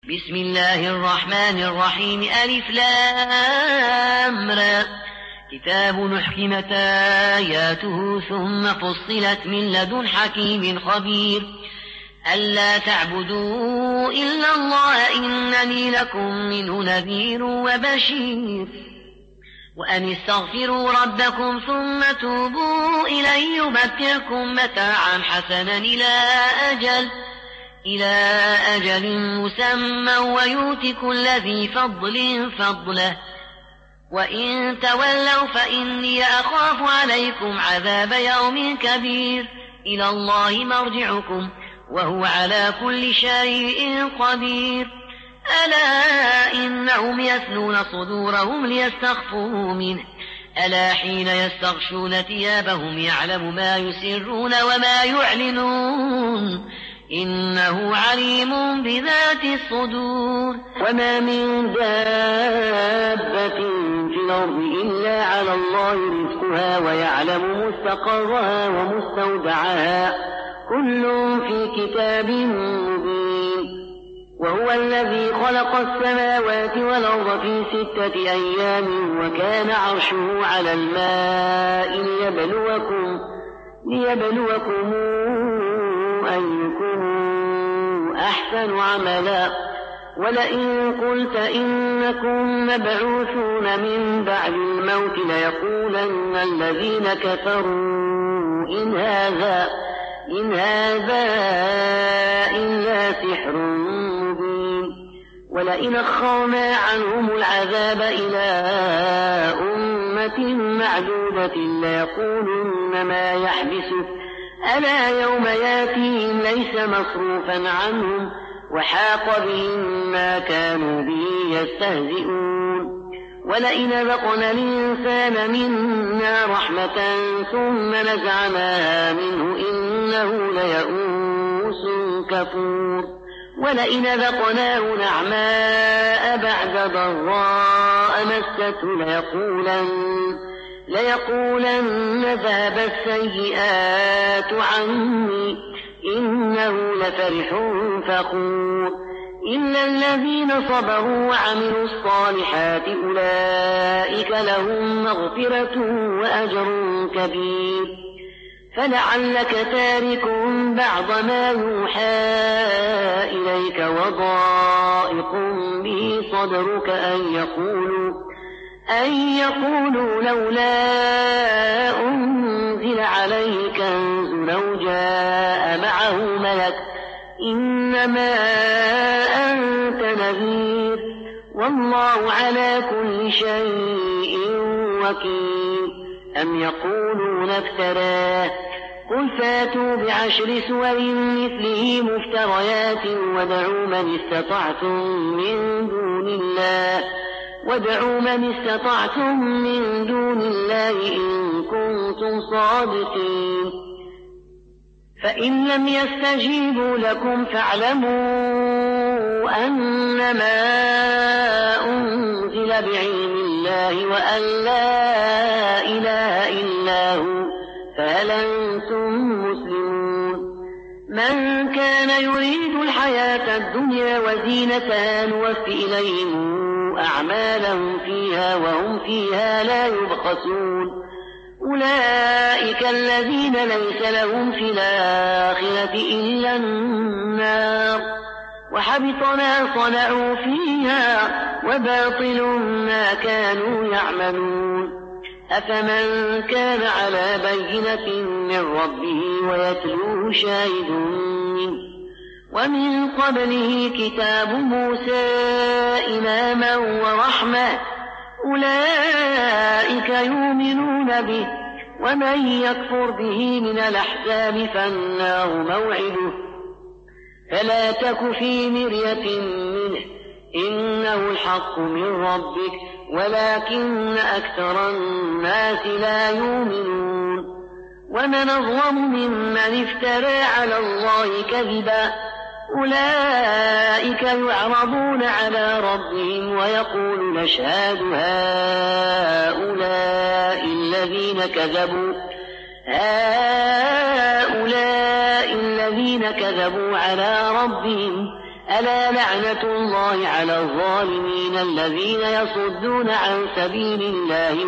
بسم الله الرحمن الرحيم ألف لام را كتاب أحكمت آياته ثم فصلت من لدن حكيم خبير ألا تعبدوا إلا الله إنني لكم منه نذير وبشير وأن استغفروا ربكم ثم توبوا إليه يمتعكم متاعا حسنا إلى أجل مسمى ويؤت كل ذي فضل فضله وإن تولوا فإني أخاف عليكم عذاب يوم كبير إلى الله مرجعكم وهو على كل شيء قدير ألا إنهم يثنون صدورهم ليستخفوا منه ألا حين يستغشون ثيابهم يعلم ما يسرون وما يعلنون إنه عليم بذات الصدور وما من دابة في الأرض إلا على الله رزقها ويعلم مستقرها ومستودعها كل في كتاب مبين وهو الذي خلق السماوات والأرض في 6 أيام وكان عرشه على الماء ليبلوكم أيكم أحسن عملا ولئن قلت إنكم مبعوثون من بعد الموت ليقولن الذين كفروا إن هذا إلا سحر مبين ولئن أخرنا عنهم العذاب إلى أمة معدودة ليقولن ما يحبسه ألا يوم ياتيهم ليس مصروفا عنهم وحاق بهم ما كانوا به يستهزئون ولئن ذقنا الإنسان منا رحمة ثم نزعناها منه إنه ليئوس كفور ولئن ذقناه نعماء بعد ضراء مسته ليقولن ذهب السيئات عني إنه لفرح فخور إلا الذين صبروا وعملوا الصالحات أولئك لهم مغفرة وأجر كبير فلعلك تارك بعض ما يوحى إليك وضائق به صدرك أن يقولوا لولا أنزل عليه كنز لو جاء معه ملك إنما أنت نذير والله على كل شيء وكيل أم يقولون افتراه قل فاتوا ب10 سور مثله مفتريات وادعوا من استطعتم من دون الله إن كنتم صادقين فإن لم يستجيبوا لكم فاعلموا أنما أنزل بعلم الله وأن لا إله إلا هو فهل أنتم مسلمون من كان يريد الحياة الدنيا وزينتها نوفي إليهم أعمالهم فيها وهم فيها لا يبخسون أولئك الذين ليس لهم في الآخرة إلا النار وحبط ما صنعوا فيها وباطل ما كانوا يعملون أفمن كان على بينة من ربه ويتلوه شاهد منه ومن قبله كتاب موسى إماما ورحمة أولئك يؤمنون به ومن يكفر به من الأحزاب فالنار موعده فلا تك في مرية منه إنه الحق من ربك ولكن أكثر الناس لا يؤمنون ومن أظلم ممن افترى على الله كذبا أولئك يعرضون على ربهم ويقول نشهد هؤلاء الذين كذبوا على ربهم ألا لعنة الله على الظالمين الذين يصدون عن سبيل الله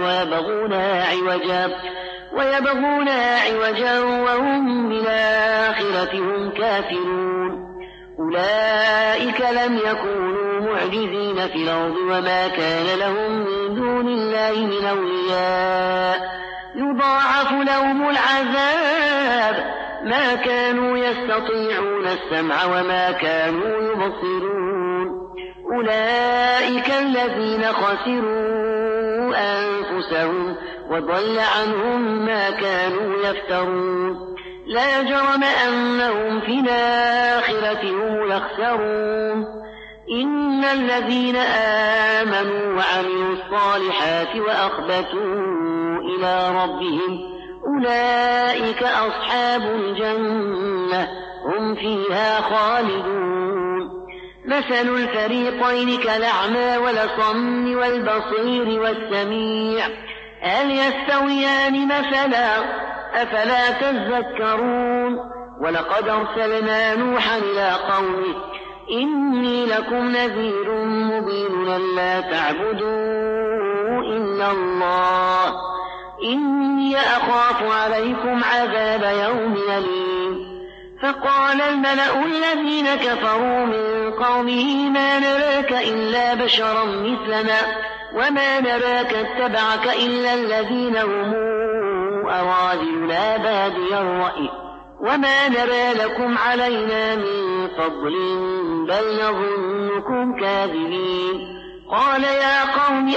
ويبغونها عوجا وهم بالآخرة هم كافرون. أولئك لم يكونوا معجزين في الأرض وما كان لهم من دون الله من أولياء يضاعف لهم العذاب ما كانوا يستطيعون السمع وما كانوا يبصرون. أولئك الذين خسروا أنفسهم وضل عنهم ما كانوا يفترون. لا جرم أنهم في الآخرة هم الأخسرون. إن الذين آمنوا وعملوا الصالحات وأخبتوا إلى ربهم أولئك أصحاب الجنة هم فيها خالدون. مثل الفريقين كالأعمى والأصم والبصير والسميع هل يستويان مثلا أفلا تذكرون. ولقد أرسلنا نوحا إلى قومه إني لكم نذير مبين ألا تعبدوا إلا الله إني أخاف عليكم عذاب يوم أليم. فقال الملأ الذين كفروا من قومه ما نراك إلا بشرا مثلنا وما نراك اتبعك إلا الذين هم أراذلنا بادي الرأي وما نرى لكم علينا من فضل بل نظنكم كاذبين. قال يا قوم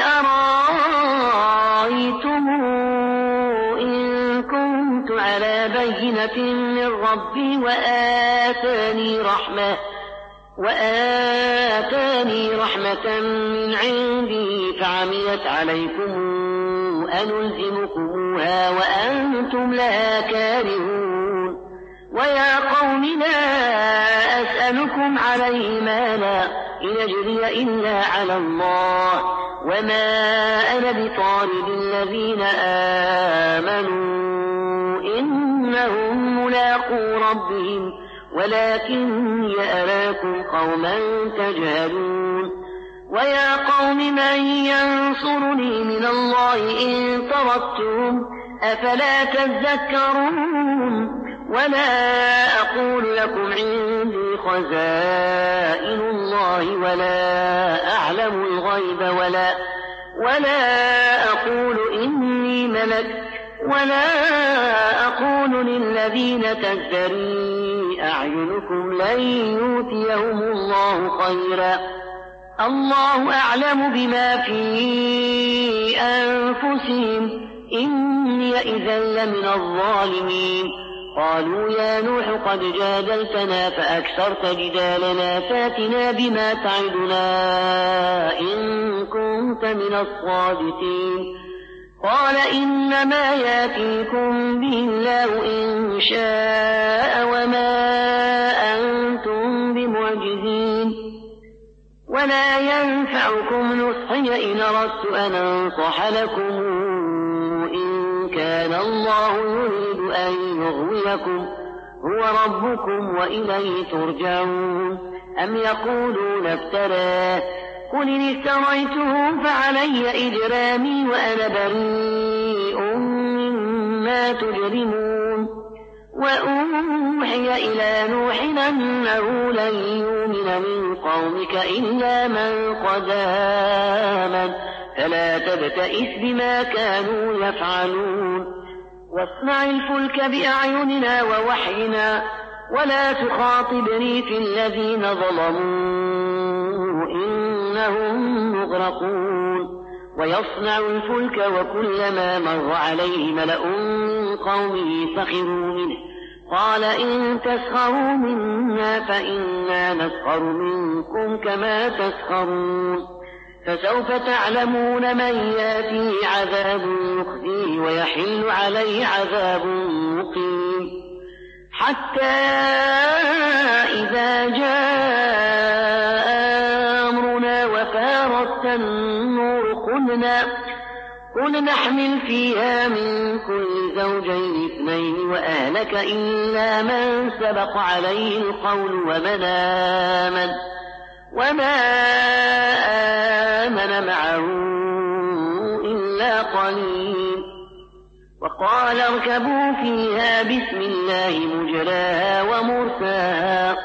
أرأيتم إن كنت على بينة من ربي وآتاني رحمة من عندي فعميت عليكم أنلزمكموها وأنتم لها كارهون. ويا قوم لا أسألكم عليه مالا إن أجري إلا على الله وما أنا بطارد الذين آمنوا إنهم ملاقو ربهم ولكني أراكم قوما تجهلون. ويا قوم من ينصرني من الله إن طردتم أفلا تذكرون. ولا أقول لكم عندي خزائن الله ولا أعلم الغيب ولا أقول إني ملك ولا أقول للذين تزدري أعينكم لن يؤتيهم الله خيرا الله أعلم بما في أنفسهم إني إذا لمن الظالمين. قالوا يا نوح قد جادلتنا فأكثرت جدالنا فاتنا بما تعدنا إن كنت من الصادقين. قال إنما يأتيكم به الله إن شاء وما أنتم بمعجزين. ولا ينفعكم نصحي إن أردت أن أنصح لكم إن كان الله يريد أن يغويكم هو ربكم وإليه ترجعون. أم يقولون افتراه قل إن افتريته فعلي إجرامي وأنا بريء مما تجرمون. وأوحي إلى نوح أنه لن يؤمن من قومك إلا من قد آمن فلا تبتئس بما كانوا يفعلون. واصنع الفلك بأعيننا ووحينا ولا تخاطبني في الذين ظلموا إنهم مغرقون. ويصنع الفلك وكلما مر عليه ملأ من قومه سخروا منه قال إن تسخروا منا فإنا نسخر منكم كما تسخرون. فسوف تعلمون من يأتيه عذاب يخزيه ويحل عليه عذاب مقيم. حتى إذا جاء أمرنا وفارت النور قل نحمل فيها من كل زوجين اثنين وأهلك إلا من سبق عليه القول وما آمن معه إلا قليل. وقال اركبوا فيها بسم الله مجراها ومرساها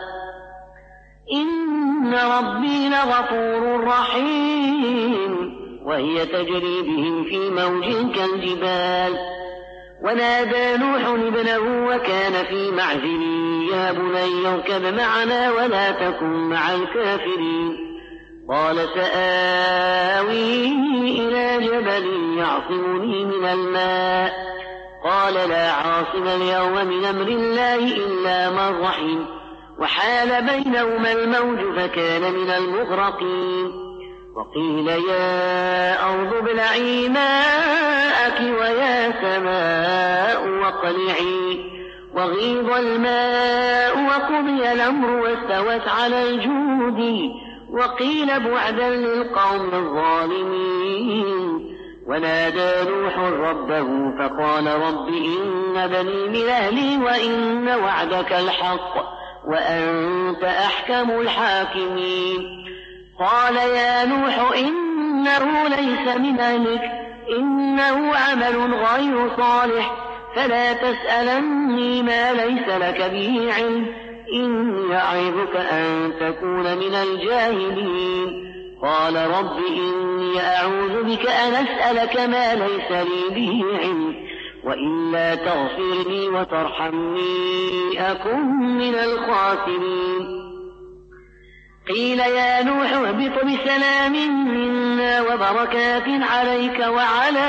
إن ربي لغفور رحيم. وهي تجري بهم في موج كالجبال. ونادى نوح ابنه وكان في معزل يا بني اركب معنا ولا تكن مع الكافرين. قال سآوي إلى جبل يعصمني من الماء. قال لا عاصم اليوم من أمر الله إلا من رحم. وحال بينهما الموج فكان من المغرقين. وقيل يا أرض ابلعي ماءك ويا سماء واقلعي. وغيض الماء وقضي الأمر واستوت على الجود. وقيل بعدا للقوم الظالمين. ونادى نوح ربه فقال رب إن بني من أهلي وإن وعدك الحق وأنت أحكم الحاكمين. قال يا نوح إنه ليس من أهلك إنه عمل غير صالح فلا تسألني ما ليس لك به علم إني أعظك أن تكون من الجاهلين. قال رب إني أعوذ بك أن أسألك ما ليس لي به علم وإلا تغفر لي وترحمني أكن من الخاسرين. قيل يا نوح اهبط بسلام منا وبركات عليك وعلى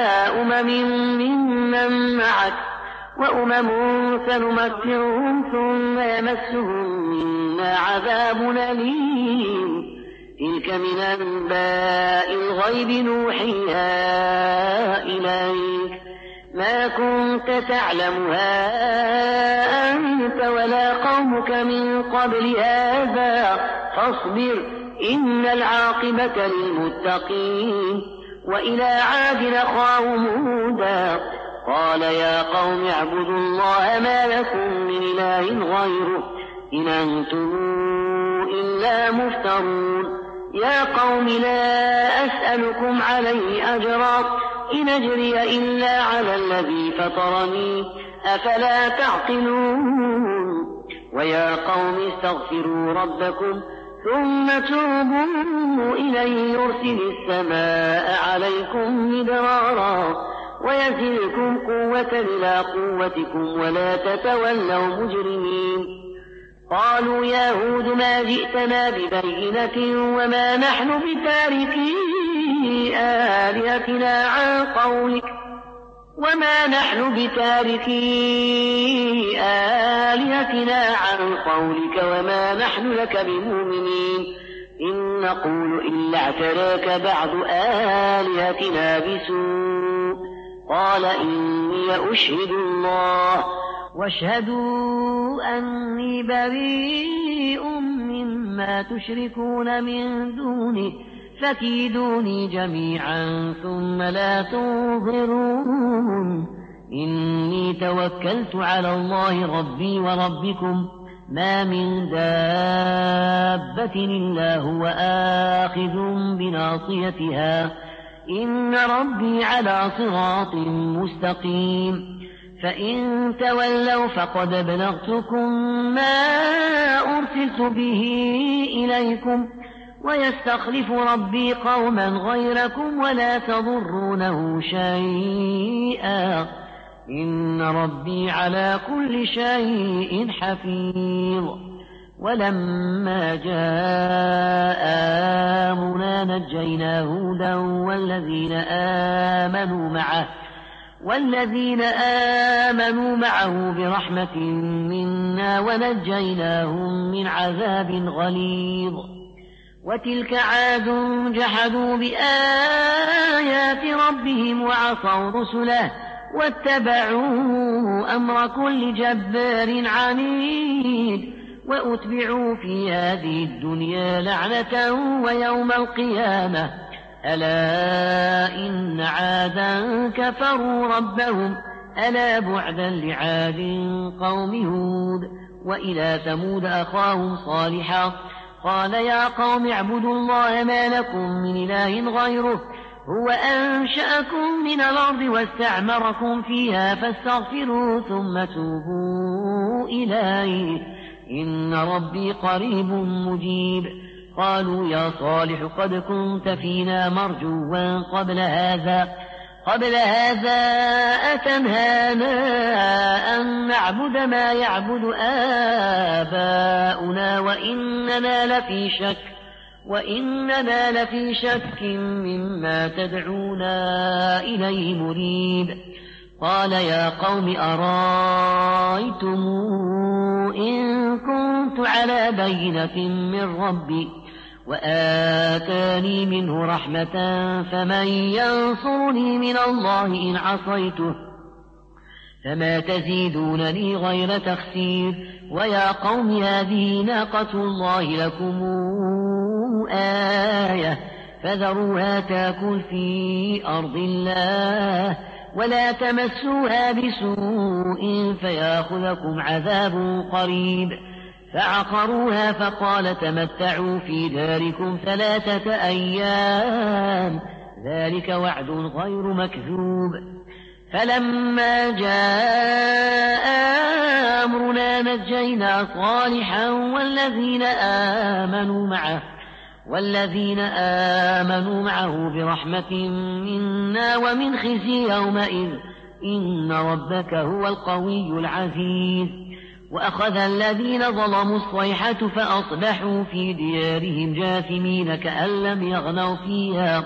ممن معك وأمم سنمتعهم ثم يمسهم منا عذاب أليم. تلك من أنباء الغيب نوحيها إليك ما كنت تعلمها أنت ولا قومك من قبل هذا فاصبر إن العاقبة للمتقين. وإلى عاد أخاهم هودا قال يا قوم اعبدوا الله ما لكم من إله غيره إن أنتم إلا مفترون. يا قوم لا أسألكم عليه أجرا إن أجري إلا على الذي فطرني أفلا تعقلون. ويا قوم استغفروا ربكم ثم توبوا إليه يرسل السماء عليكم مدرارا ويزدكم قوة إلى قوتكم ولا تتولوا مجرمين. قالوا يا هود ما جئتنا ببينة وما نحن بتاركي آلهتنا عن قولك وما نحن لك بمؤمنين إن نقول إلا اعتراك بعض آلهتنا بسوء. قال إني أشهد الله واشهدوا أني بريء مما تشركون من دونه فكيدوني جميعا ثم لا تنظرون. إني توكلت على الله ربي وربكم ما من دابة إلا هو آخذ بناصيتها إن ربي على صراط مستقيم. فإن تولوا فقد أبلغتكم ما أرسلت به إليكم ويستخلف ربي قوما غيركم ولا تضرونه شيئا إن ربي على كل شيء حفيظ. ولما جاء آمرنا نجينا هودا والذين آمنوا معه برحمة منا ونجيناهم من عذاب غليظ. وتلك عاد جحدوا بآيات ربهم وعصوا رسله واتبعوا أمر كل جبار عنيد وأتبعوا في هذه الدنيا لعنة ويوم القيامة ألا إن عادا كفروا ربهم ألا بعدا لعاد قوم هود وإلى ثمود أخاهم صالحا قال يا قوم اعبدوا الله ما لكم من إله غيره هو أنشأكم من الأرض واستعمركم فيها فاستغفروا ثم توبوا إليه إن ربي قريب مجيب قالوا يا صالح قد كنت فينا مرجوا قبل هذا أتنهانا أن نعبد ما يعبد آباؤنا وإننا لفي شك مما تدعونا إليه مريب قال يا قوم أرايتم إن كنت على بينة من ربي وآتاني منه رحمة فمن ينصرني من الله إن عصيته فما تزيدونني غير تخسير ويا قوم هذه ناقة الله لكم آية فذروها تاكل في أرض الله ولا تمسوها بسوء فياخذكم عذاب قريب فعقروها فقال تمتعوا في داركم 3 أيام ذلك وعد غير مكذوب فلما جاء أمرنا نجينا صالحا والذين آمنوا معه برحمة منا ومن خزي يومئذ إن ربك هو القوي العزيز وأخذ الذين ظلموا الصيحة فأصبحوا في ديارهم جاثمين كأن لم يغنوا فيها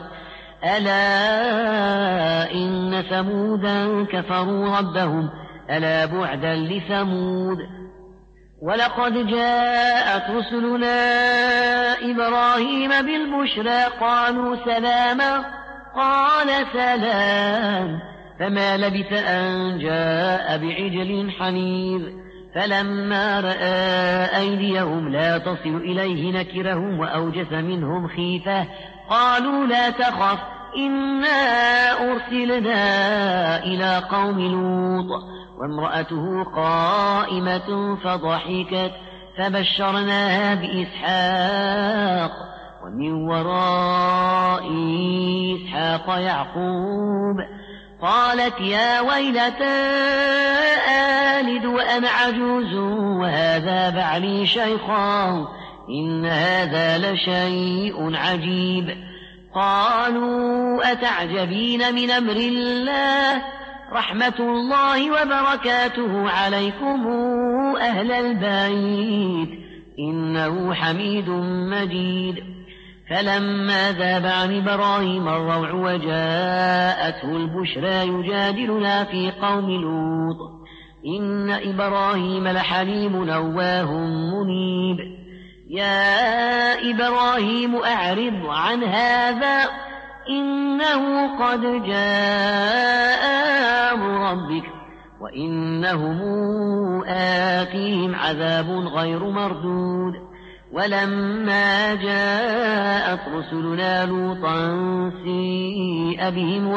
ألا إن ثمودا كفروا ربهم ألا بعدا لثمود ولقد جاءت رسلنا إبراهيم بالبشرى قالوا سلاما قال سلام فما لبث أن جاء بعجل حنيذ فلما رأى أيديهم لا تصل إليه نكرهم وأوجس منهم خيفة قالوا لا تخف إنا أرسلنا إلى قوم لوط وامرأته قائمة فضحكت فبشرناها بإسحاق ومن وراء إسحاق يعقوب قالت يا ويلتى آلد وأنا عجوز وهذا بعلي شيخا إن هذا لشيء عجيب قالوا أتعجبين من أمر الله رحمة الله وبركاته عليكم أهل البيت إنه حميد مجيد فلما ذاب عن إبراهيم الروع وجاءته البشرى يجادلنا في قوم لوط إن إبراهيم لحليم أواه منيب يا إبراهيم أعرض عن هذا إنه قد جاء أمر ربك وإنهم آتيهم عذاب غير مردود ولما جاءت رسلنا لوطا سيء بهم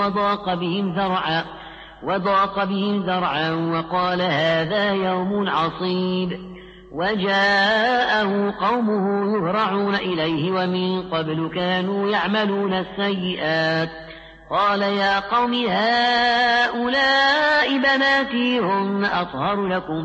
وضاق بهم ذرعا وقال هذا يوم عصيب وجاءه قومه يهرعون إليه ومن قبل كانوا يعملون السيئات قال يا قوم هؤلاء بناتي هن أطهر لكم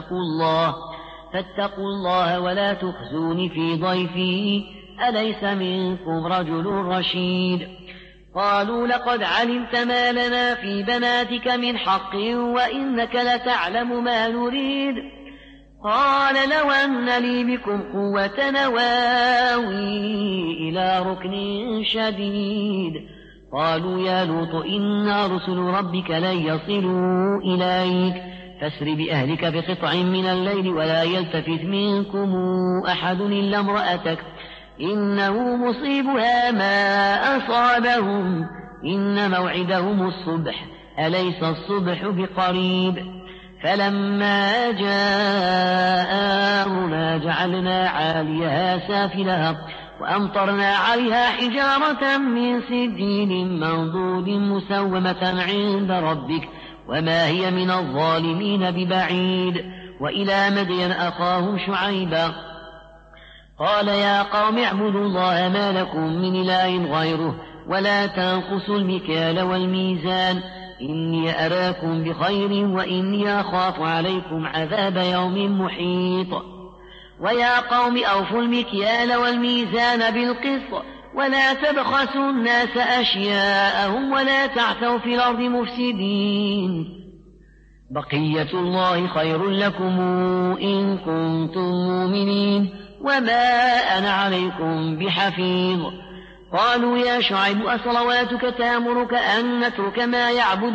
فاتقوا الله ولا تخزوني في ضيفي أليس منكم رجل رشيد قالوا لقد علمت ما لنا في بناتك من حق وإنك لتعلم ما نريد قال لو أن لي بكم قوة نواوي إلى ركن شديد قالوا يا لوط إنا رسل ربك لن يصلوا إليك فاسر بأهلك بقطع من الليل ولا يلتفت منكم أحد إلا امرأتك إنه مصيبها ما أصابهم إن موعدهم الصبح أليس الصبح بقريب فلما جاء أمرنا جعلنا عاليها سافلها وأمطرنا عليها حجارة من سجيل منضود مسومة عند ربك وما هي من الظالمين ببعيد. وإلى مدين أخاهم شعيبا قال يا قوم اعبدوا الله ما لكم من إله غيره ولا تنقصوا المكيال والميزان إني أراكم بخير وإني أخاف عليكم عذاب يوم محيط. ويا قوم أوفوا المكيال والميزان بالقسط ولا تبخسوا الناس أشياءهم ولا تعثوا في الأرض مفسدين بقية الله خير لكم إن كنتم مؤمنين وما أنا عليكم بحفيظ. قالوا يا شعيب أصلواتك تأمرك أن نترك ما يعبد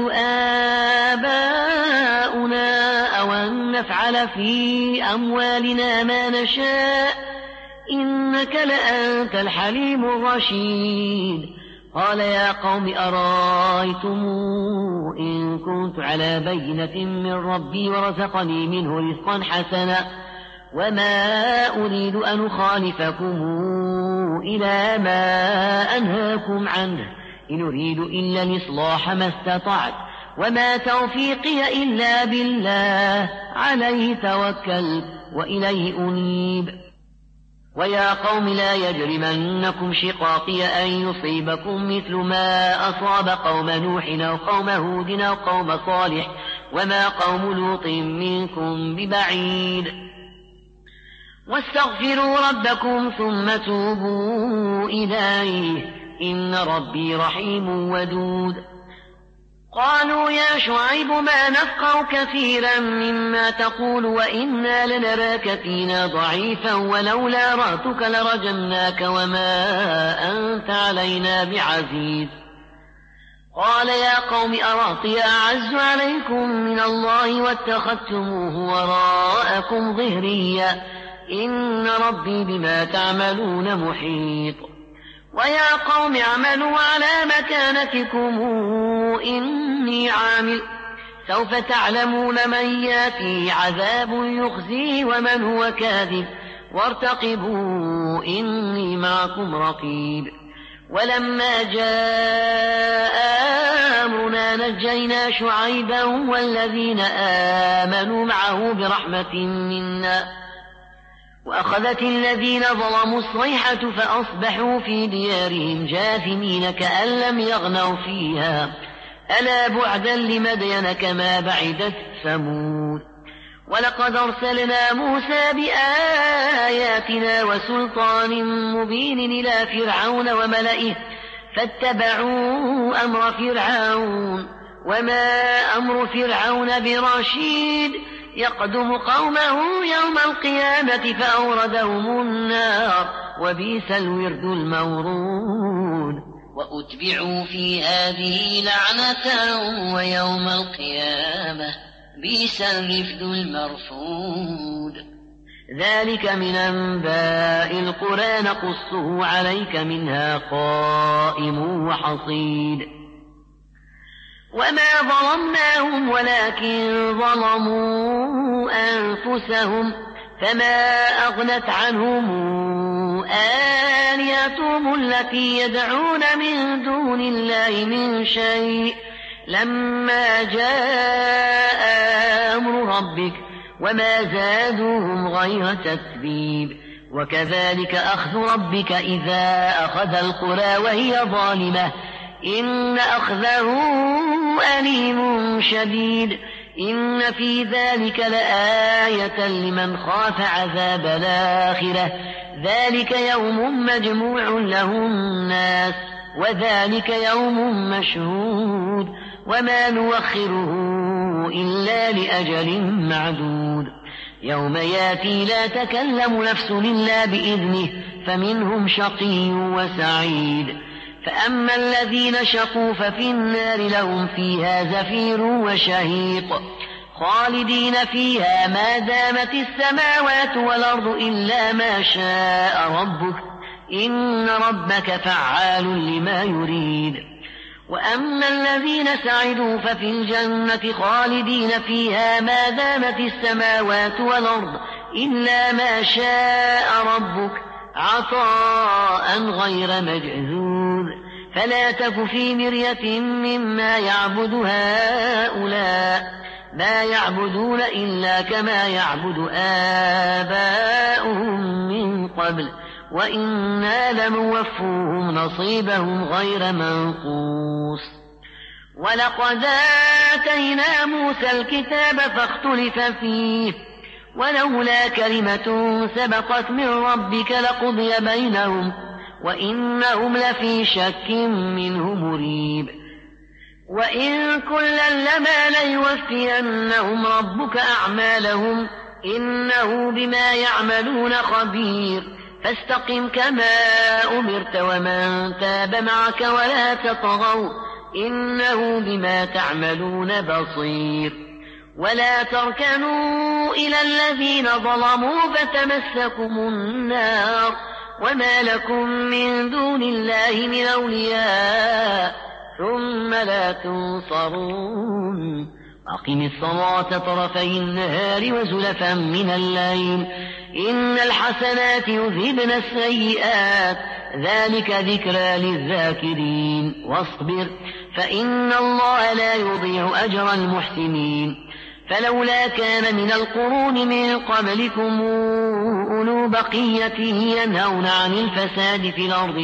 آباؤنا أو أن نفعل في أموالنا ما نشاء إنك لأنت الحليم الرشيد. قال يا قوم أرأيتم إن كنت على بينة من ربي ورزقني منه رزقا حسنا وما أريد أن أخالفكم إلى ما أنهاكم عنه إن أريد إلا الإصلاح ما استطعت وما توفيقي إلا بالله عليه توكلت وإليه أنيب. ويا قوم لا يجرمنكم شقاقي أن يصيبكم مثل ما أصاب قوم نوح أو قوم هود أو قوم صالح وما قوم لوط منكم ببعيد. واستغفروا ربكم ثم توبوا إليه إن ربي رحيم ودود. قالوا يا شعيب ما نفقه كثيرا مما تقول وإنا لنراك فينا ضعيفا ولولا رأتك لرجمناك وما أنت علينا بعزيز. قال يا قوم أرهطي أعز عليكم من الله واتخذتموه وراءكم ظهريا إن ربي بما تعملون محيط. ويا قوم اعملوا على مكانتكم إني عامل سوف تعلمون من ياتيه عذاب يخزيه ومن هو كاذب وارتقبوا إني معكم رقيب. ولما جاء أمرنا نجينا شعيبا والذين آمنوا معه برحمة منا وأخذت الذين ظلموا الصيحة فأصبحوا في ديارهم جاثمين كأن لم يغنوا فيها ألا بعدا لمدين كما بعدت ثمود. ولقد أرسلنا موسى بآياتنا وسلطان مبين إلى فرعون وملئه فاتبعوا أمر فرعون وما أمر فرعون برشيد يقدم قومه يوم القيامة فأوردهم النار وبئس الورد المورود. وأتبعوا في هذه لعنة ويوم القيامة بئس الرفد المرفود. ذلك من أنباء القرى نقصه عليك منها قائم وحصيد. وما ظلمناهم ولكن ظلموا أنفسهم فما أغنت عنهم آلهتهم التي يدعون من دون الله من شيء لما جاء أمر ربك وما زادوهم غير تتبيب. وكذلك أخذ ربك إذا أخذ القرى وهي ظالمة إن أخذه أليم شديد. إن في ذلك لآية لمن خاف عذاب الآخرة ذلك يوم مجموع له الناس وذلك يوم مشهود وما نوخره إلا لأجل معدود. يوم ياتي لا تكلم نفس إلا بإذنه فمنهم شقي وسعيد. فأما الذين شقوا ففي النار لهم فيها زفير وشهيق خالدين فيها ما دامت السماوات والأرض إلا ما شاء ربك إن ربك فعال لما يريد. وأما الذين سعدوا ففي الجنة خالدين فيها ما دامت السماوات والأرض إلا ما شاء ربك عطاء غير مجذوذ فلا تك في مرية مما يعبد هؤلاء ما يعبدون إلا كما يعبد آباؤهم من قبل وإنا لموفوهم نصيبهم غير منقوص ولقد آتينا موسى الكتاب فاختلف فيه ولولا كلمة سبقت من ربك لقضي بينهم وإنهم لفي شك منه مريب وإن كلا لما ليوفينهم ربك أعمالهم إنه بما يعملون خبير فاستقم كما أمرت ومن تاب معك ولا تطغوا إنه بما تعملون بصير ولا تركنوا إلى الذين ظلموا فتمسكم النار وما لكم من دون الله من أولياء ثم لا تنصرون أقم الصلاة طرفي النهار وزلفا من الليل إن الحسنات يذهبن السيئات ذلك ذكرى للذاكرين واصبر فإن الله لا يضيع أجر المحسنين فلولا كان من القرون من قبلكم أولو بقية ينهون عن الفساد في الأرض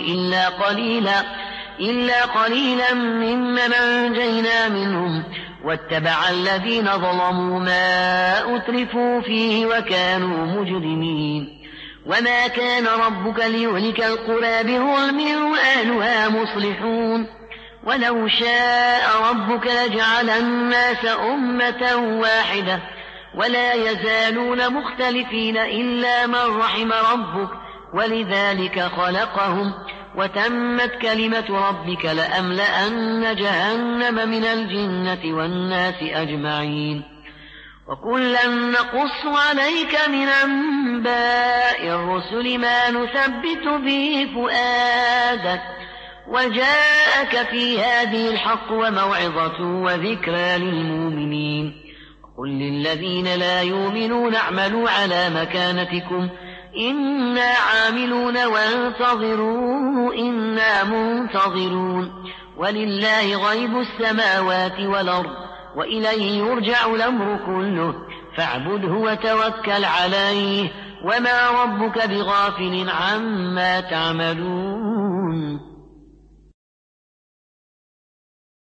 إلا قليلا ممن أنجينا منهم واتبع الذين ظلموا ما أترفوا فيه وكانوا مجرمين وما كان ربك ليهلك القرى بظلم وأهلها مصلحون ولو شاء ربك لجعل الناس أمة واحدة ولا يزالون مختلفين إلا من رحم ربك ولذلك خلقهم وتمت كلمة ربك لأملأن جهنم من الجنة والناس أجمعين وكلا نقص عليك من أنباء الرسل ما نثبت به فؤادك وجاءك في هذه الحق وموعظة وذكرى للمؤمنين قل للذين لا يؤمنون اعملوا على مكانتكم إنا عاملون وانتظروا إنا منتظرون ولله غيب السماوات والأرض وإليه يرجع الأمر كله فاعبده وتوكل عليه وما ربك بغافل عما تعملون